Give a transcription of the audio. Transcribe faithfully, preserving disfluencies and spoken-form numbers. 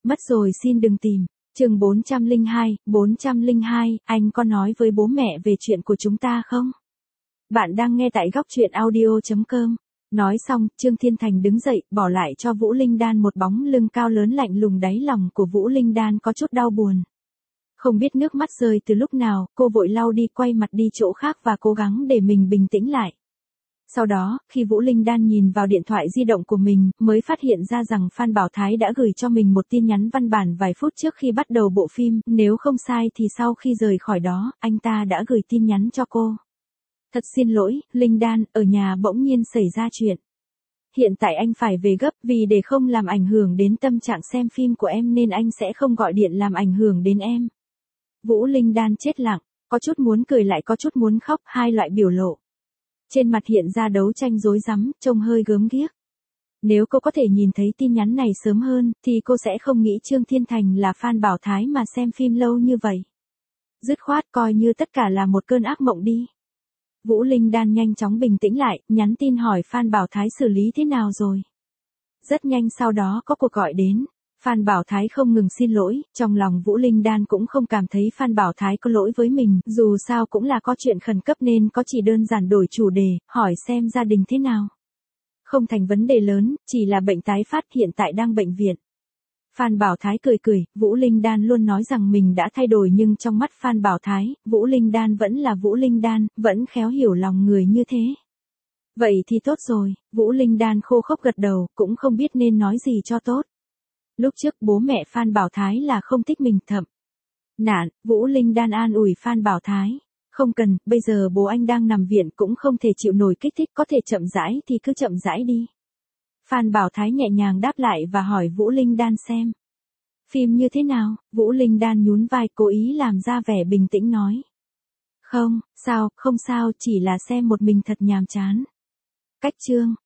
Mất rồi xin đừng tìm. Chương bốn trăm lẻ hai, bốn trăm lẻ hai, anh có nói với bố mẹ về chuyện của chúng ta không? Bạn đang nghe tại góc truyện audio chấm com. Nói xong, Trương Thiên Thành đứng dậy, bỏ lại cho Vũ Linh Đan một bóng lưng cao lớn lạnh lùng. Đáy lòng của Vũ Linh Đan có chút đau buồn. Không biết nước mắt rơi từ lúc nào, cô vội lau đi, quay mặt đi chỗ khác và cố gắng để mình bình tĩnh lại. Sau đó, khi Vũ Linh Đan nhìn vào điện thoại di động của mình, mới phát hiện ra rằng Phan Bảo Thái đã gửi cho mình một tin nhắn văn bản vài phút trước khi bắt đầu bộ phim, nếu không sai thì sau khi rời khỏi đó, anh ta đã gửi tin nhắn cho cô. Thật xin lỗi, Linh Đan, ở nhà bỗng nhiên xảy ra chuyện. Hiện tại anh phải về gấp, vì để không làm ảnh hưởng đến tâm trạng xem phim của em nên anh sẽ không gọi điện làm ảnh hưởng đến em. Vũ Linh Đan chết lặng, có chút muốn cười lại có chút muốn khóc, hai loại biểu lộ. Trên mặt hiện ra đấu tranh rối rắm, trông hơi gớm ghiếc. Nếu cô có thể nhìn thấy tin nhắn này sớm hơn, thì cô sẽ không nghĩ Trương Thiên Thành là Phan Bảo Thái mà xem phim lâu như vậy. Dứt khoát coi như tất cả là một cơn ác mộng đi. Vũ Linh Đan nhanh chóng bình tĩnh lại, nhắn tin hỏi Phan Bảo Thái xử lý thế nào rồi. Rất nhanh sau đó có cuộc gọi đến. Phan Bảo Thái không ngừng xin lỗi, trong lòng Vũ Linh Đan cũng không cảm thấy Phan Bảo Thái có lỗi với mình, dù sao cũng là có chuyện khẩn cấp nên có chỉ đơn giản đổi chủ đề, hỏi xem gia đình thế nào. Không thành vấn đề lớn, chỉ là bệnh tái phát, hiện tại đang bệnh viện. Phan Bảo Thái cười cười, Vũ Linh Đan luôn nói rằng mình đã thay đổi nhưng trong mắt Phan Bảo Thái, Vũ Linh Đan vẫn là Vũ Linh Đan, vẫn khéo hiểu lòng người như thế. Vậy thì tốt rồi, Vũ Linh Đan khô khốc gật đầu, cũng không biết nên nói gì cho tốt. Lúc trước bố mẹ Phan Bảo Thái là không thích mình thậm. Nạn, Vũ Linh Đan an ủi Phan Bảo Thái. Không cần, bây giờ bố anh đang nằm viện cũng không thể chịu nổi kích thích, có thể chậm rãi thì cứ chậm rãi đi. Phan Bảo Thái nhẹ nhàng đáp lại và hỏi Vũ Linh Đan xem. Phim như thế nào? Vũ Linh Đan nhún vai, cố ý làm ra vẻ bình tĩnh nói. Không, sao, không sao, chỉ là xem một mình thật nhàm chán. Cách chương.